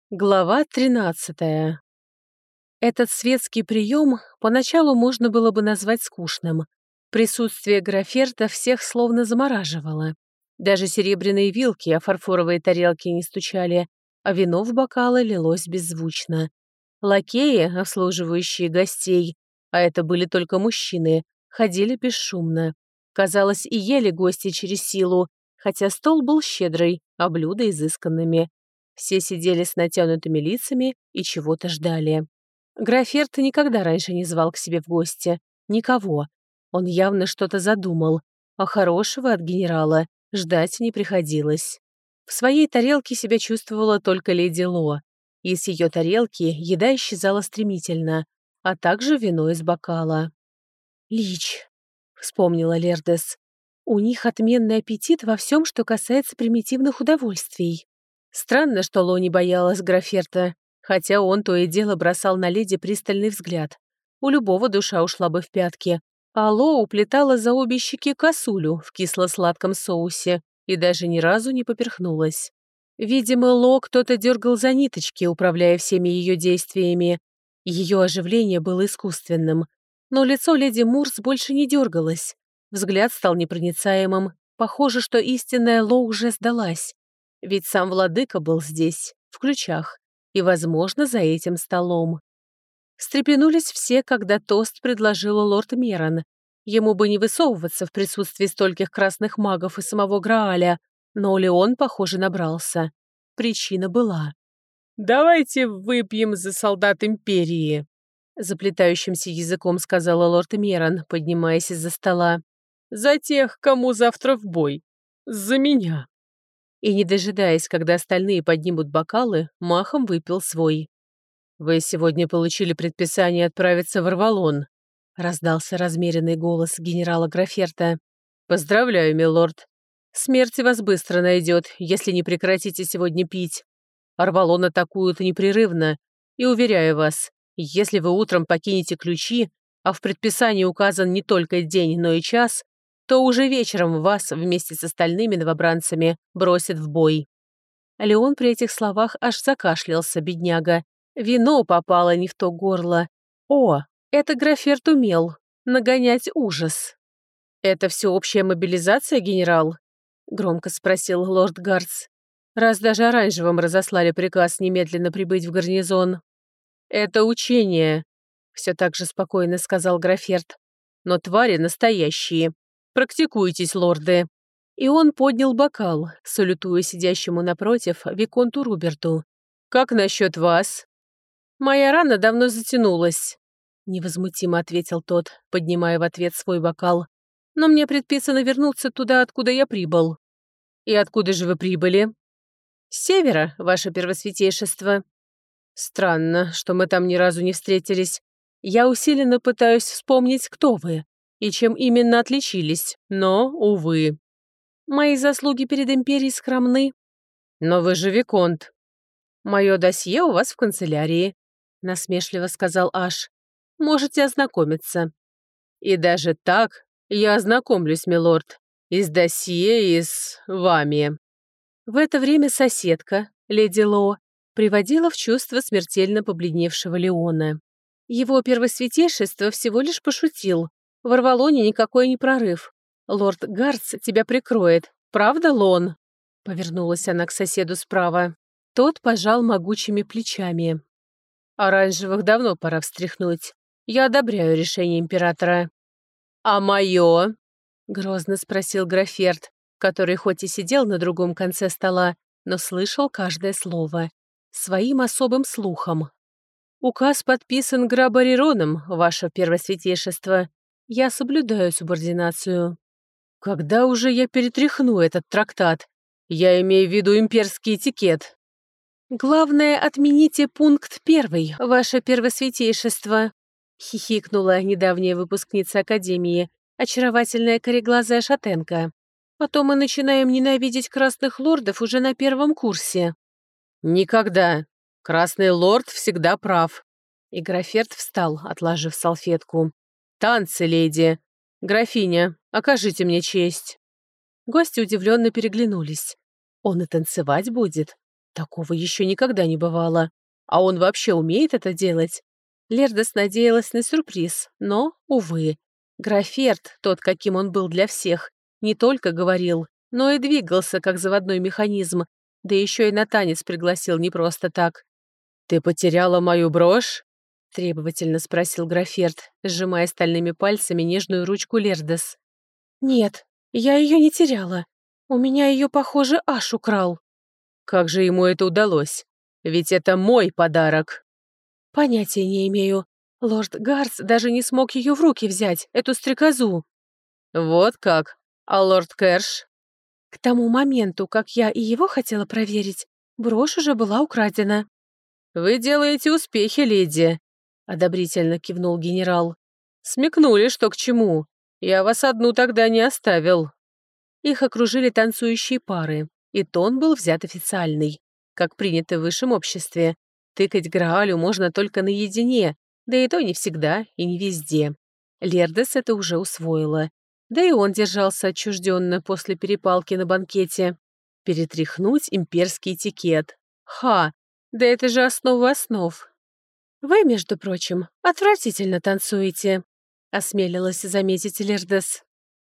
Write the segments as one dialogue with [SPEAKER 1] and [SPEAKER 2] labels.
[SPEAKER 1] Глава 13. Этот светский прием поначалу можно было бы назвать скучным. Присутствие Граферта всех словно замораживало. Даже серебряные вилки о фарфоровые тарелки не стучали, а вино в бокалы лилось беззвучно. Лакеи, обслуживающие гостей, а это были только мужчины, ходили бесшумно. Казалось, и ели гости через силу, хотя стол был щедрый, а блюда изысканными. Все сидели с натянутыми лицами и чего-то ждали. Граферт никогда раньше не звал к себе в гости. Никого. Он явно что-то задумал, а хорошего от генерала ждать не приходилось. В своей тарелке себя чувствовала только леди Ло. Из ее тарелки еда исчезала стремительно, а также вино из бокала. «Лич», — вспомнила Лердес, — «у них отменный аппетит во всем, что касается примитивных удовольствий». Странно, что Ло не боялась Граферта, хотя он то и дело бросал на леди пристальный взгляд. У любого душа ушла бы в пятки, а Ло уплетала за обе щеки косулю в кисло-сладком соусе и даже ни разу не поперхнулась. Видимо, Ло кто-то дергал за ниточки, управляя всеми ее действиями. Ее оживление было искусственным. Но лицо леди Мурс больше не дергалось. Взгляд стал непроницаемым. Похоже, что истинная Ло уже сдалась. Ведь сам владыка был здесь, в ключах, и, возможно, за этим столом. Встрепенулись все, когда тост предложил лорд Мерон. Ему бы не высовываться в присутствии стольких красных магов и самого Грааля, но Леон, похоже, набрался. Причина была. «Давайте выпьем за солдат Империи», — заплетающимся языком сказала лорд Мерон, поднимаясь из-за стола. «За тех, кому завтра в бой. За меня». И, не дожидаясь, когда остальные поднимут бокалы, махом выпил свой. «Вы сегодня получили предписание отправиться в Арвалон», — раздался размеренный голос генерала Граферта. «Поздравляю, милорд. Смерть вас быстро найдет, если не прекратите сегодня пить. Арвалон атакуют непрерывно, и, уверяю вас, если вы утром покинете ключи, а в предписании указан не только день, но и час, то уже вечером вас вместе с остальными новобранцами бросят в бой». Леон при этих словах аж закашлялся, бедняга. Вино попало не в то горло. О, это Граферт умел нагонять ужас. «Это всеобщая мобилизация, генерал?» — громко спросил лорд Гардс. «Раз даже оранжевым разослали приказ немедленно прибыть в гарнизон». «Это учение», — все так же спокойно сказал Граферт. «Но твари настоящие. Практикуйтесь, лорды». И он поднял бокал, салютуя сидящему напротив виконту Руберту. «Как насчет вас?» «Моя рана давно затянулась», — невозмутимо ответил тот, поднимая в ответ свой бокал. «Но мне предписано вернуться туда, откуда я прибыл». «И откуда же вы прибыли?» «С севера, ваше первосвятейшество». «Странно, что мы там ни разу не встретились. Я усиленно пытаюсь вспомнить, кто вы и чем именно отличились, но, увы». «Мои заслуги перед империей скромны». «Но вы же виконт». «Мое досье у вас в канцелярии», — насмешливо сказал Аш. «Можете ознакомиться». «И даже так я ознакомлюсь, милорд, и с досье, и с вами». В это время соседка, леди Ло, приводила в чувство смертельно побледневшего Леона. Его первосвятейшество всего лишь пошутил. В Арвалоне никакой не прорыв. Лорд Гардс тебя прикроет. Правда, Лон?» Повернулась она к соседу справа. Тот пожал могучими плечами. «Оранжевых давно пора встряхнуть. Я одобряю решение императора». «А мое?» — грозно спросил Граферт, который хоть и сидел на другом конце стола, но слышал каждое слово. Своим особым слухом. «Указ подписан Грабарироном, ваше первосвятейшество. Я соблюдаю субординацию». «Когда уже я перетряхну этот трактат? Я имею в виду имперский этикет». «Главное, отмените пункт 1, ваше первосвятейшество», — хихикнула недавняя выпускница Академии, очаровательная кореглазая шатенка. «А то мы начинаем ненавидеть красных лордов уже на 1 курсе». «Никогда. Красный лорд всегда прав». И Граферт встал, отложив салфетку. «Танцы, леди. Графиня, окажите мне честь». Гости удивленно переглянулись. «Он и танцевать будет? Такого еще никогда не бывало. А он вообще умеет это делать? Лердес надеялась на сюрприз, но, увы. Граферт, тот, каким он был для всех, не только говорил, но и двигался, как заводной механизм, да еще и на танец пригласил не просто так. «Ты потеряла мою брошь?» — требовательно спросил Граферт, сжимая стальными пальцами нежную ручку Лердес. «Нет, я ее не теряла. У меня ее, похоже, Аш украл». «Как же ему это удалось? Ведь это мой подарок!» «Понятия не имею. Лорд Гарс даже не смог ее в руки взять, эту стрекозу». «Вот как? А лорд Кэрш?» «К тому моменту, как я и его хотела проверить, брошь уже была украдена». «Вы делаете успехи, леди», — одобрительно кивнул генерал. «Смекнули, что к чему. Я вас одну тогда не оставил». Их окружили танцующие пары, и тон был взят официальный, как принято в высшем обществе. Тыкать Граалю можно только наедине, да и то не всегда и не везде. Лердес это уже усвоила. Да и он держался отчужденно после перепалки на банкете. Перетряхнуть имперский этикет. Ха! Да это же основа основ. «Вы, между прочим, отвратительно танцуете», — осмелилась заметить Лердес.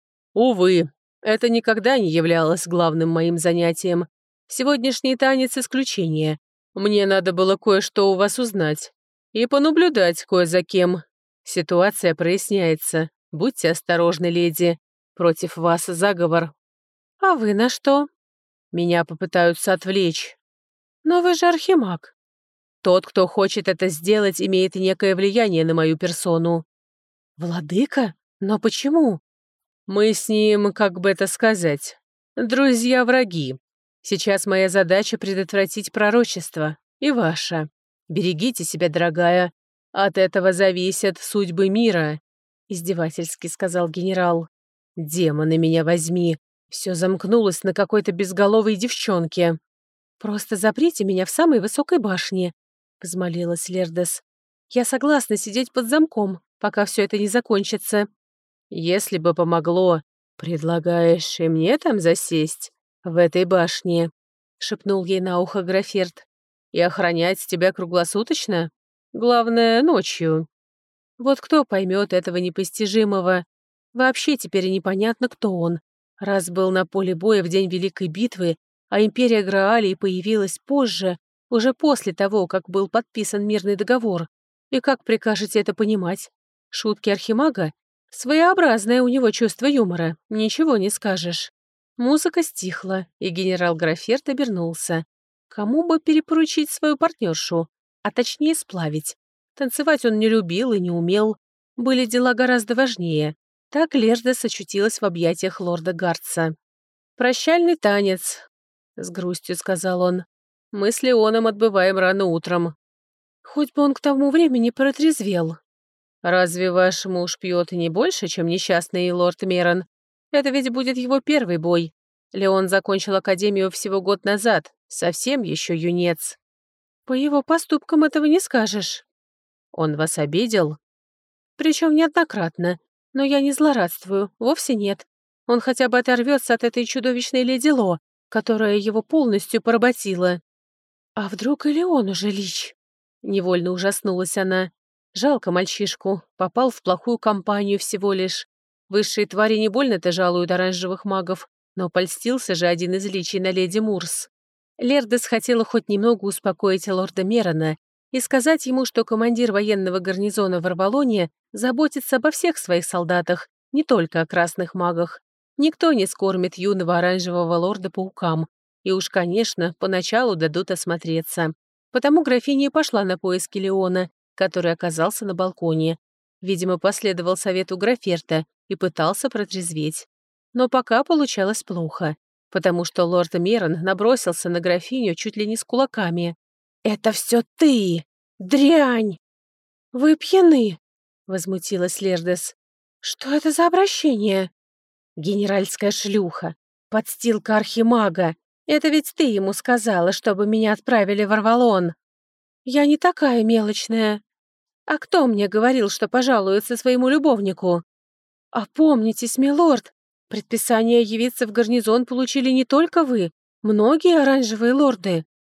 [SPEAKER 1] «Увы, это никогда не являлось главным моим занятием. Сегодняшний танец — исключение. Мне надо было кое-что у вас узнать. И понаблюдать кое за кем. Ситуация проясняется. Будьте осторожны, леди. Против вас заговор». «А вы на что?» «Меня попытаются отвлечь». «Но вы же архимаг». «Тот, кто хочет это сделать, имеет некое влияние на мою персону». «Владыка? Но почему?» «Мы с ним, как бы это сказать, друзья-враги. Сейчас моя задача предотвратить пророчество. И ваша. Берегите себя, дорогая. От этого зависят судьбы мира», — издевательски сказал генерал. «Демоны меня возьми. Все замкнулось на какой-то безголовой девчонке». «Просто заприте меня в самой высокой башне», — взмолилась Лердес. «Я согласна сидеть под замком, пока все это не закончится». «Если бы помогло, предлагаешь и мне там засесть, в этой башне?» — шепнул ей на ухо Граферт. «И охранять тебя круглосуточно? Главное, ночью». Вот кто поймет этого непостижимого? Вообще теперь непонятно, кто он. Раз был на поле боя в день Великой битвы, а империя Граалии появилась позже, уже после того, как был подписан мирный договор. И как прикажете это понимать? Шутки архимага? Своеобразное у него чувство юмора, ничего не скажешь. Музыка стихла, и генерал Граферт обернулся. Кому бы перепоручить свою партнершу, а точнее сплавить? Танцевать он не любил и не умел. Были дела гораздо важнее. Так Лердес очутилась в объятиях лорда Гартса. «Прощальный танец», — с грустью сказал он. «Мы с Леоном отбываем рано утром». «Хоть бы он к тому времени протрезвел». «Разве ваш муж пьет не больше, чем несчастный лорд Мерон? Это ведь будет его первый бой. Леон закончил академию всего год назад, совсем еще юнец». «По его поступкам этого не скажешь». «Он вас обидел?» «Причем неоднократно. Но я не злорадствую, вовсе нет. Он хотя бы оторвется от этой чудовищной леди Ло, которая его полностью поработила». «А вдруг или он уже лич?» Невольно ужаснулась она. Жалко мальчишку, попал в плохую компанию всего лишь. Высшие твари не больно-то жалуют оранжевых магов, но польстился же один из личий на леди Мурс. Лердес хотела хоть немного успокоить лорда Мерона и сказать ему, что командир военного гарнизона в Арвалоне заботится обо всех своих солдатах, не только о красных магах. Никто не скормит юного оранжевого лорда паукам. И уж, конечно, поначалу дадут осмотреться. Потому графиня и пошла на поиски Леона, который оказался на балконе. Видимо, последовал совету Граферта и пытался протрезветь. Но пока получалось плохо, потому что лорд Мерон набросился на графиню чуть ли не с кулаками. «Это все ты! Дрянь!» «Вы пьяны!» — возмутилась Лердес. «Что это за обращение?» «Генеральская шлюха! Подстилка архимага! Это ведь ты ему сказала, чтобы меня отправили в Арвалон!» «Я не такая мелочная. А кто мне говорил, что пожалуется своему любовнику?» «Опомнитесь, милорд, предписание явиться в гарнизон получили не только вы, многие оранжевые лорды».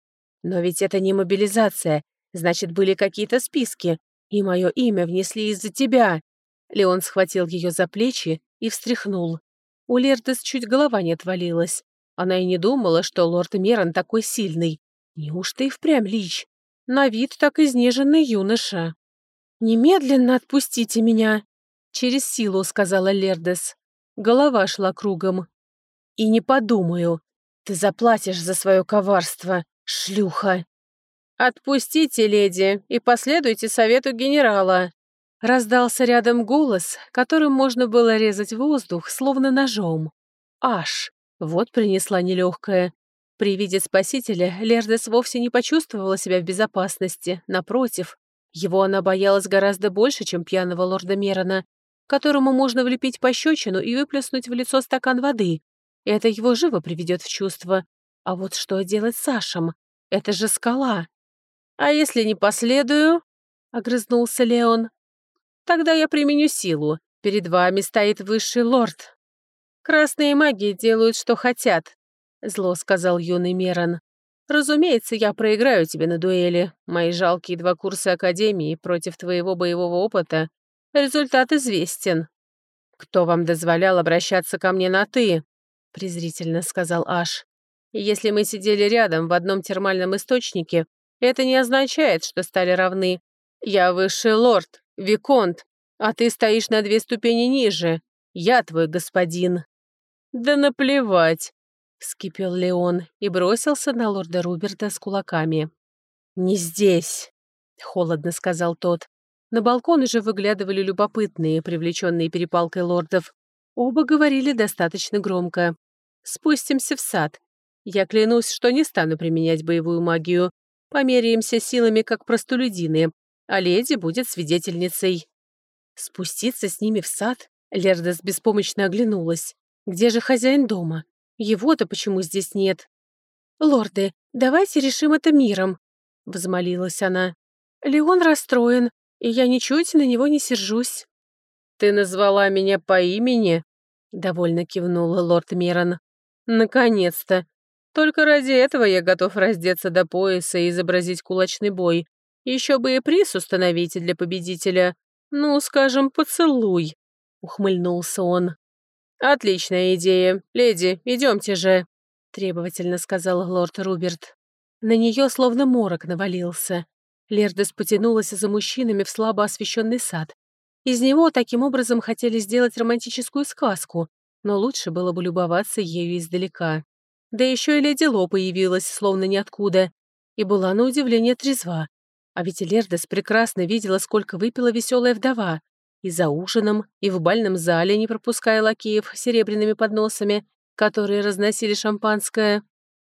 [SPEAKER 1] Но ведь это не мобилизация. Значит, были какие-то списки. И мое имя внесли из-за тебя». Леон схватил ее за плечи и встряхнул. У Лердес чуть голова не отвалилась. Она и не думала, что лорд Мерон такой сильный. Неужто и впрямь Лич? На вид так изнеженный юноша. «Немедленно отпустите меня!» Через силу сказала Лердес. Голова шла кругом. «И не подумаю. Ты заплатишь за свое коварство, шлюха!» «Отпустите, леди, и последуйте совету генерала!» Раздался рядом голос, которым можно было резать воздух, словно ножом. «Аш!» Вот принесла нелегкая. При виде спасителя Лердес вовсе не почувствовала себя в безопасности. Напротив, его она боялась гораздо больше, чем пьяного лорда Мерона, которому можно влепить пощечину и выплеснуть в лицо стакан воды. Это его живо приведет в чувство. А вот что делать с Ашем? Это же скала. «А если не последую?» — огрызнулся Леон. «Тогда я применю силу. Перед вами стоит высший лорд». «Красные маги делают, что хотят», — зло сказал юный Мерон. «Разумеется, я проиграю тебе на дуэли. Мои жалкие 2 курса Академии против твоего боевого опыта. Результат известен». «Кто вам дозволял обращаться ко мне на «ты»?» — презрительно сказал Аш. «Если мы сидели рядом в одном термальном источнике, это не означает, что стали равны. Я высший лорд, виконт, а ты стоишь на 2 ступени ниже. Я твой господин». «Да наплевать!» — вскипел Леон и бросился на лорда Руберта с кулаками. «Не здесь!» — холодно сказал тот. На балкон уже выглядывали любопытные, привлеченные перепалкой лордов. Оба говорили достаточно громко. «Спустимся в сад. Я клянусь, что не стану применять боевую магию. Померяемся силами, как простолюдины, а леди будет свидетельницей». Спуститься с ними в сад? Лердес беспомощно оглянулась. Где же хозяин дома? Его-то почему здесь нет? «Лорды, давайте решим это миром», — взмолилась она. «Леон расстроен, и я ничуть на него не сержусь». «Ты назвала меня по имени?» — довольно кивнул лорд Мерон. «Наконец-то! Только ради этого я готов раздеться до пояса и изобразить кулачный бой. Еще бы и приз установить для победителя. Ну, скажем, поцелуй», — ухмыльнулся он. «Отличная идея. Леди, идемте же», — требовательно сказал лорд Руберт. На нее словно морок навалился. Лердес потянулась за мужчинами в слабо освещенный сад. Из него таким образом хотели сделать романтическую сказку, но лучше было бы любоваться ею издалека. Да еще и леди Ло появилась, словно ниоткуда, и была на удивление трезва. А ведь Лердес прекрасно видела, сколько выпила веселая вдова. И за ужином, и в бальном зале, не пропуская лакеев с серебряными подносами, которые разносили шампанское.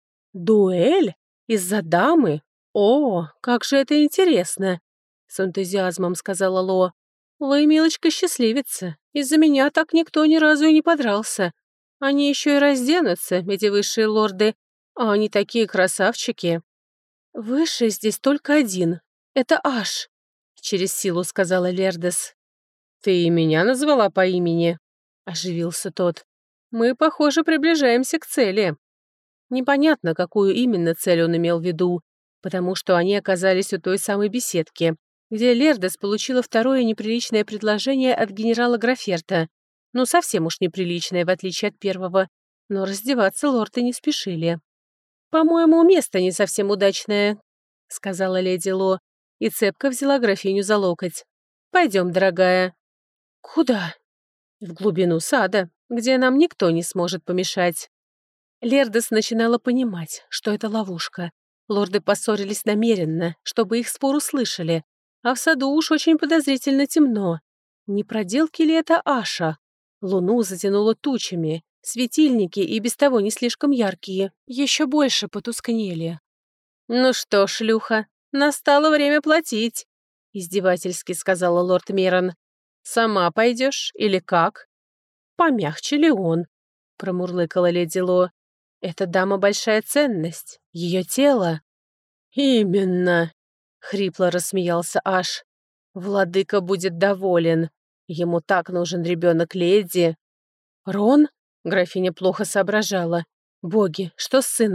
[SPEAKER 1] «Дуэль? Из-за дамы? О, как же это интересно!» С энтузиазмом сказала Ло. «Вы, милочка, счастливица. Из-за меня так никто ни разу и не подрался. Они еще и разденутся, эти высшие лорды. А они такие красавчики». «Высший здесь только один. Это Аш», — через силу сказала Лердес. «Ты и меня назвала по имени?» — оживился тот. «Мы, похоже, приближаемся к цели». Непонятно, какую именно цель он имел в виду, потому что они оказались у той самой беседки, где Лердес получила второе неприличное предложение от генерала Граферта. Ну, совсем уж неприличное, в отличие от первого. Но раздеваться лорды не спешили. «По-моему, место не совсем удачное», — сказала леди Ло, и цепко взяла графиню за локоть. «Пойдем, дорогая». «Куда?» «В глубину сада, где нам никто не сможет помешать». Лердес начинала понимать, что это ловушка. Лорды поссорились намеренно, чтобы их спор услышали, а в саду уж очень подозрительно темно. Не проделки ли это Аша? Луну затянуло тучами, светильники и без того не слишком яркие, еще больше потускнели. «Ну что, шлюха, настало время платить», — издевательски сказала лорд Мерон. «Сама пойдешь или как?» «Помягче ли он?» — промурлыкала леди Ло. «Эта дама большая ценность. Ее тело». «Именно», — хрипло рассмеялся Аш. «Владыка будет доволен. Ему так нужен ребенок леди». «Рон?» — графиня плохо соображала. «Боги, что с сыном?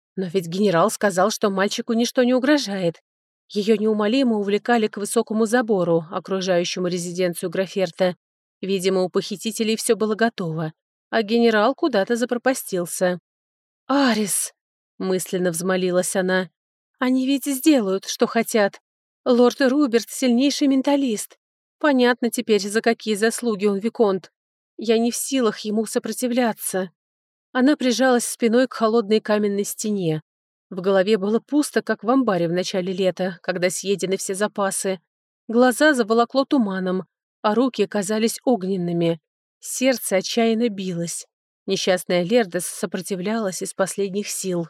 [SPEAKER 1] Но ведь генерал сказал, что мальчику ничто не угрожает. Ее неумолимо увлекали к высокому забору, окружающему резиденцию Граферта. Видимо, у похитителей все было готово, а генерал куда-то запропастился. «Арис!» — мысленно взмолилась она. «Они ведь сделают, что хотят. Лорд Руберт — сильнейший менталист. Понятно теперь, за какие заслуги он виконт. Я не в силах ему сопротивляться». Она прижалась спиной к холодной каменной стене. В голове было пусто, как в амбаре в начале лета, когда съедены все запасы. Глаза заволокло туманом, а руки казались огненными. Сердце отчаянно билось. Несчастная Лердес сопротивлялась из последних сил.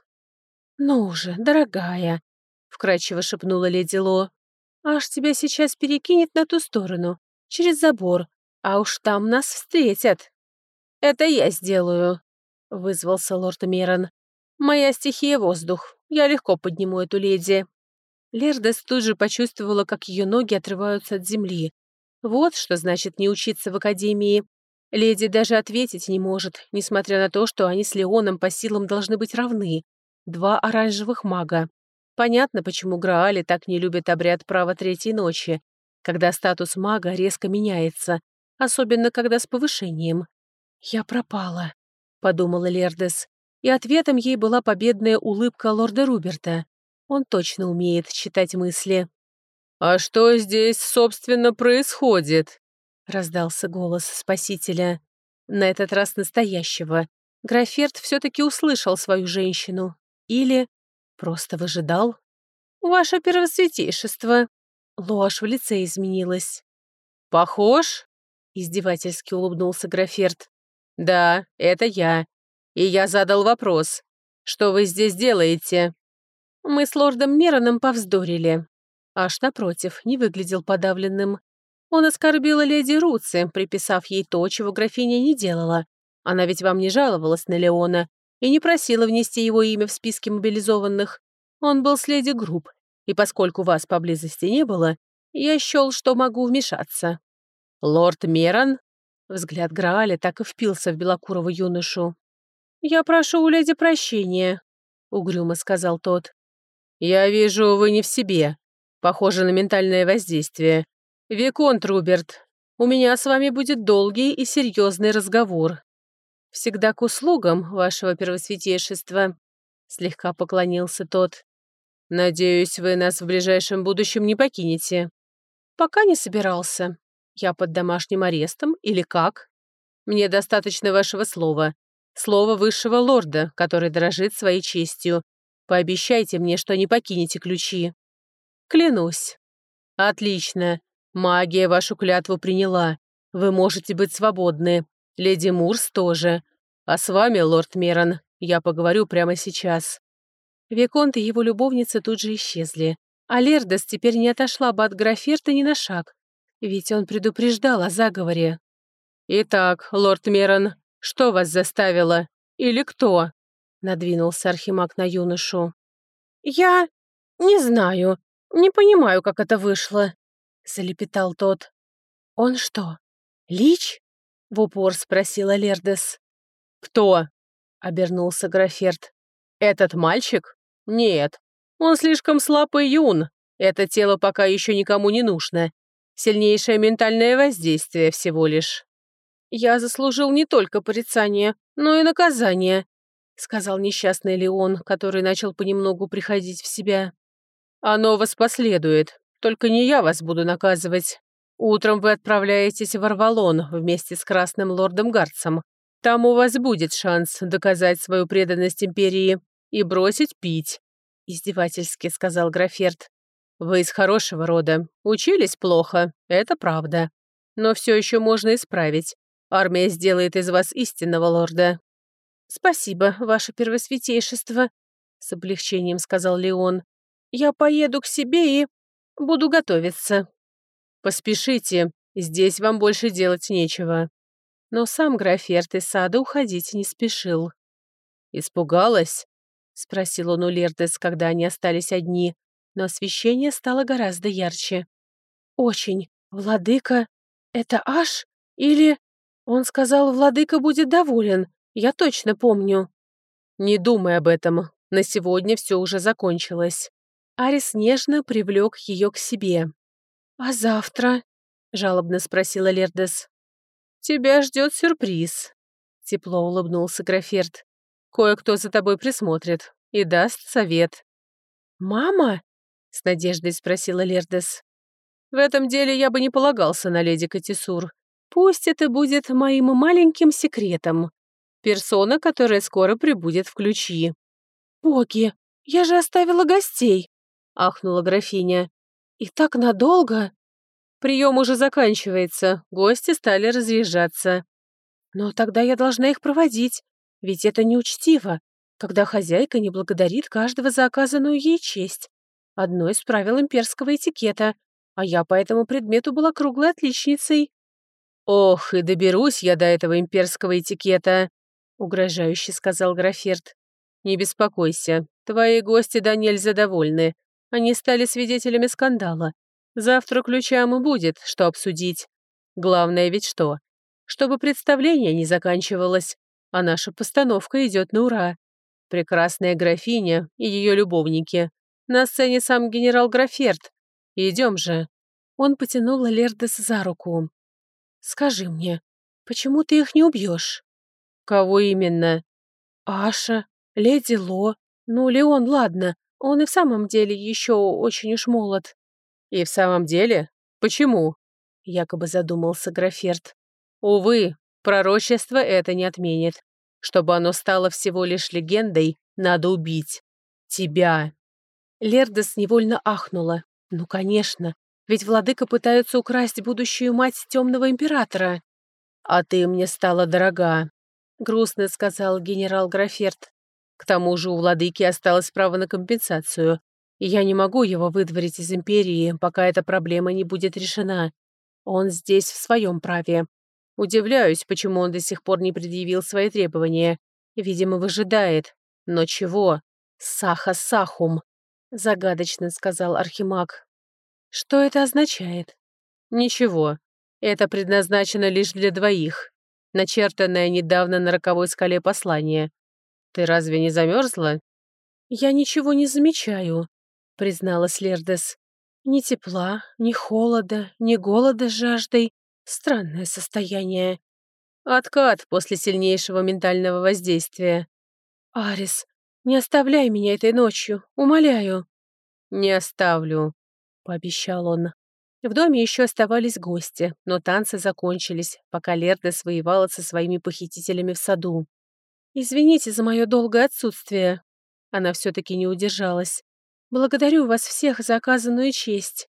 [SPEAKER 1] «Ну уже, дорогая», — вкрадчиво шепнула леди Ло, «аж тебя сейчас перекинет на ту сторону, через забор, а уж там нас встретят». «Это я сделаю», — вызвался лорд Мерон. «Моя стихия — воздух. Я легко подниму эту леди». Лердес тут же почувствовала, как ее ноги отрываются от земли. Вот что значит не учиться в академии. Леди даже ответить не может, несмотря на то, что они с Леоном по силам должны быть равны. Два оранжевых мага. Понятно, почему Граали так не любят обряд права третьей ночи, когда статус мага резко меняется, особенно когда с повышением. «Я пропала», — подумала Лердес, и ответом ей была победная улыбка лорда Руберта. Он точно умеет читать мысли.
[SPEAKER 2] «А что здесь, собственно, происходит?»
[SPEAKER 1] — раздался голос спасителя. На этот раз настоящего. Граферт все-таки услышал свою женщину. Или просто выжидал. «Ваше первосвятейшество!» Ложь в лице изменилась.
[SPEAKER 2] «Похож?»
[SPEAKER 1] — издевательски улыбнулся Граферт.
[SPEAKER 2] «Да, это я. И я задал вопрос. Что вы здесь делаете?»
[SPEAKER 1] Мы с лордом Мероном повздорили. Аж напротив, не выглядел подавленным. Он оскорбил леди Руци, приписав ей то, чего графиня не делала. Она ведь вам не жаловалась на Леона и не просила внести его имя в списки мобилизованных. Он был с леди груб, и поскольку вас поблизости не было, я счел, что могу вмешаться.
[SPEAKER 2] «Лорд Мерон?»
[SPEAKER 1] Взгляд Грааля так и впился в белокурого юношу. «Я прошу у леди прощения», — угрюмо сказал тот.
[SPEAKER 2] «Я вижу, вы не в себе. Похоже на ментальное воздействие. Виконт Руберт, у меня с вами будет долгий и серьезный разговор».
[SPEAKER 1] «Всегда к услугам, вашего первосвятейшества», — слегка поклонился тот.
[SPEAKER 2] «Надеюсь, вы нас в ближайшем будущем не покинете».
[SPEAKER 1] «Пока не собирался. Я под домашним арестом или как?»
[SPEAKER 2] «Мне достаточно вашего слова. Слова высшего лорда, который дорожит своей честью. Пообещайте мне, что не покинете ключи».
[SPEAKER 1] «Клянусь».
[SPEAKER 2] «Отлично. Магия вашу клятву приняла. Вы можете быть свободны. Леди Мурс тоже. А с вами, лорд Мерон, я поговорю прямо сейчас».
[SPEAKER 1] Виконт и его любовницы тут же исчезли. А Лердес теперь не отошла бы от Граферта ни на шаг. Ведь он предупреждал о заговоре.
[SPEAKER 2] «Итак, лорд Мерон, что вас заставило? Или кто?»
[SPEAKER 1] Надвинулся Архимаг на юношу. «Я не знаю. Не понимаю, как это вышло», — залепетал тот. «Он что, лич?» — в упор спросила Лердес.
[SPEAKER 2] «Кто?»
[SPEAKER 1] — обернулся Граферт.
[SPEAKER 2] «Этот мальчик? Нет. Он слишком слаб и юн. Это тело пока еще никому не нужно. Сильнейшее ментальное воздействие всего лишь».
[SPEAKER 1] «Я заслужил не только порицание, но и наказание», — сказал несчастный Леон, который начал понемногу приходить в себя.
[SPEAKER 2] «Оно вас последует. Только не я вас буду наказывать. Утром вы отправляетесь в Арвалон вместе с Красным Лордом Гарцем. Там у вас будет шанс доказать свою преданность Империи и бросить пить», — издевательски сказал Граферт. «Вы из хорошего рода. Учились плохо, это правда. Но все еще можно исправить. Армия сделает из вас истинного лорда».
[SPEAKER 1] «Спасибо, ваше первосвятейшество», — с облегчением сказал Леон. «Я поеду к себе и буду готовиться».
[SPEAKER 2] «Поспешите, здесь вам больше делать нечего».
[SPEAKER 1] Но сам Граферт из сада уходить не спешил.
[SPEAKER 2] «Испугалась?»
[SPEAKER 1] — спросил он у Лердес, когда они остались одни, но освещение стало гораздо ярче. «Очень. Владыка, это Аш? Или...» Он сказал, владыка будет доволен, я точно помню.
[SPEAKER 2] «Не думай об этом. На сегодня все уже закончилось».
[SPEAKER 1] Арис нежно привлек ее к себе. «А завтра?» — жалобно спросила Лердес.
[SPEAKER 2] «Тебя ждет сюрприз», — тепло улыбнулся Граферт. «Кое-кто за тобой присмотрит и даст совет».
[SPEAKER 1] «Мама?» — с надеждой спросила Лердес.
[SPEAKER 2] «В этом деле я бы не полагался на леди Катисур.
[SPEAKER 1] «Пусть это будет моим маленьким секретом.
[SPEAKER 2] Персона, которая скоро прибудет в ключи».
[SPEAKER 1] «Боги, я же оставила гостей!» — ахнула графиня. «И так надолго?»
[SPEAKER 2] «Прием уже заканчивается, гости стали разъезжаться».
[SPEAKER 1] «Но тогда я должна их проводить, ведь это неучтиво, когда хозяйка не благодарит каждого за оказанную ей честь. Одно из правил имперского этикета, а я по этому предмету была круглой отличницей».
[SPEAKER 2] «Ох, и доберусь я до этого имперского этикета», — угрожающе сказал Граферт. «Не беспокойся, твои гости да нельзя довольны. Они стали свидетелями скандала. Завтра ключам и будет, что обсудить. Главное ведь что? Чтобы представление не заканчивалось, а наша постановка идет на ура. Прекрасная графиня и ее любовники. На сцене сам генерал Граферт. Идем же».
[SPEAKER 1] Он потянул Лердес за руку. «Скажи мне, почему ты их не убьешь?»
[SPEAKER 2] «Кого именно?»
[SPEAKER 1] «Аша, леди Ло. Ну, Леон, ладно, он и в самом деле еще очень уж молод».
[SPEAKER 2] «И в самом деле? Почему?» —
[SPEAKER 1] якобы задумался Граферт.
[SPEAKER 2] «Увы, пророчество это не отменит. Чтобы оно стало всего лишь легендой, надо убить. Тебя».
[SPEAKER 1] Лердес невольно ахнула. «Ну, конечно, ведь владыка пытается украсть будущую мать темного императора».
[SPEAKER 2] «А ты мне стала дорога»,
[SPEAKER 1] — грустно сказал генерал Граферт.
[SPEAKER 2] «К тому же у владыки осталось право на компенсацию, и я не могу его выдворить из империи, пока эта проблема не будет решена. Он здесь в своем праве. Удивляюсь, почему он до сих пор не предъявил свои требования. Видимо, выжидает. Но чего? Саха Сахум», — загадочно сказал Архимаг.
[SPEAKER 1] «Что это означает?»
[SPEAKER 2] «Ничего. Это предназначено лишь для двоих. Начертанное недавно на роковой скале послание. Ты разве не замерзла?»
[SPEAKER 1] «Я ничего не замечаю», — призналась Лердес. «Ни тепла, ни холода, ни голода с жаждой. Странное состояние».
[SPEAKER 2] «Откат после сильнейшего ментального воздействия».
[SPEAKER 1] «Арис, не оставляй меня этой ночью, умоляю».
[SPEAKER 2] «Не оставлю», — пообещал он. В доме еще оставались гости, но танцы закончились, пока Лердес воевала со своими похитителями в саду.
[SPEAKER 1] «Извините за мое долгое отсутствие». Она все-таки не удержалась. «Благодарю вас всех за оказанную честь».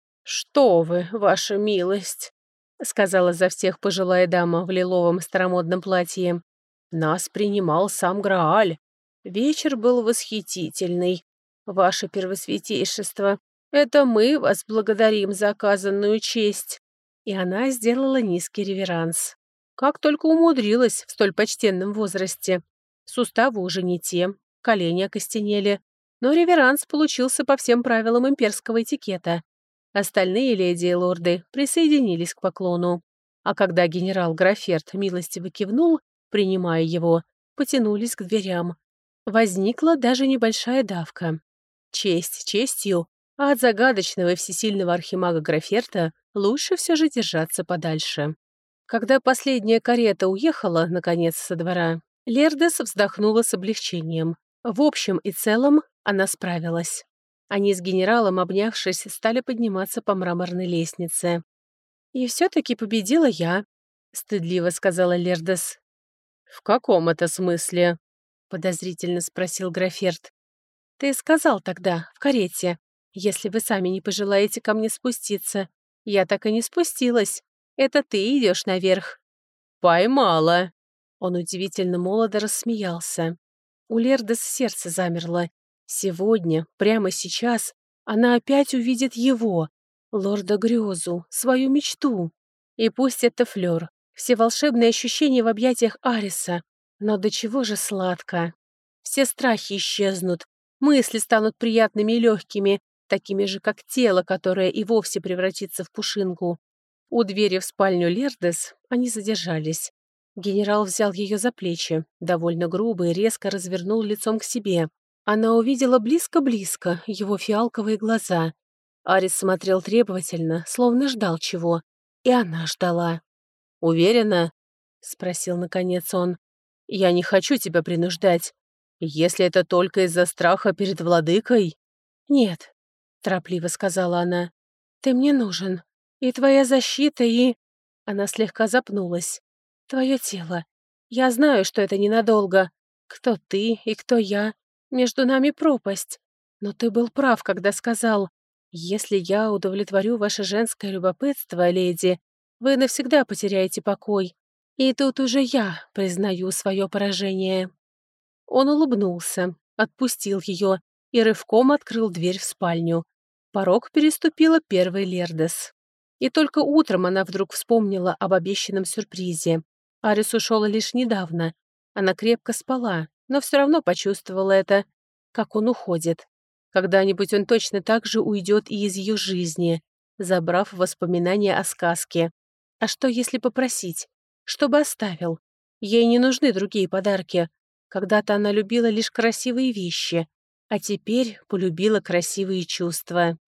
[SPEAKER 2] «Что вы, ваша милость», — сказала за всех пожилая дама в лиловом старомодном платье. «Нас принимал сам Грааль. Вечер был восхитительный. Ваше первосвятейшество, это мы вас благодарим за оказанную честь». И она сделала низкий реверанс. Как только умудрилась в столь почтенном возрасте. Суставы уже не те, колени окостенели, но реверанс получился по всем правилам имперского этикета. Остальные леди и лорды присоединились к поклону. А когда генерал Граферт милостиво кивнул, принимая его, потянулись к дверям. Возникла даже небольшая давка. Честь честью, а от загадочного и всесильного архимага Граферта лучше все же держаться подальше. Когда последняя карета уехала, наконец, со двора, Лердес вздохнула с облегчением. В общем и целом она справилась. Они с генералом, обнявшись, стали подниматься по мраморной лестнице. «И все-таки победила я», — стыдливо сказала Лердес. «В каком это смысле?» — подозрительно спросил Граферт. «Ты сказал тогда, в карете, если вы сами не пожелаете ко мне спуститься. Я так и не спустилась. Это ты идешь наверх». «Поймала!» Он удивительно молодо рассмеялся. У Лердес сердце замерло. Сегодня, прямо сейчас, она опять увидит его, лорда Грёзу, свою мечту. И пусть это флёр, все волшебные ощущения в объятиях Ариса, но до чего же сладко. Все страхи исчезнут, мысли станут приятными и легкими, такими же, как тело, которое и вовсе превратится в пушинку. У двери в спальню Лердес они задержались. Генерал взял ее за плечи, довольно грубо и резко развернул лицом к себе.
[SPEAKER 1] Она увидела близко-близко его фиалковые глаза. Арис смотрел требовательно, словно ждал чего. И она ждала.
[SPEAKER 2] «Уверена?»
[SPEAKER 1] — спросил наконец он.
[SPEAKER 2] «Я не хочу тебя принуждать. Если это только из-за страха перед владыкой...»
[SPEAKER 1] «Нет», — торопливо сказала она. «Ты мне нужен. И твоя защита, и...» Она слегка запнулась. «Твое тело. Я знаю, что это ненадолго. Кто ты и кто я. Между нами пропасть. Но ты был прав, когда сказал, если я удовлетворю ваше женское любопытство, леди, вы навсегда потеряете покой. И тут уже я признаю свое поражение». Он улыбнулся, отпустил ее и рывком открыл дверь в спальню. Порог переступила первой Лердес. И только утром она вдруг вспомнила об обещанном сюрпризе. Арис ушел лишь недавно. Она крепко спала, но все равно почувствовала это, как он уходит. Когда-нибудь он точно так же уйдет и из ее жизни, забрав воспоминания о сказке. А что, если попросить? Чтобы оставил? Ей не нужны другие подарки. Когда-то она любила лишь красивые вещи, а теперь полюбила красивые чувства.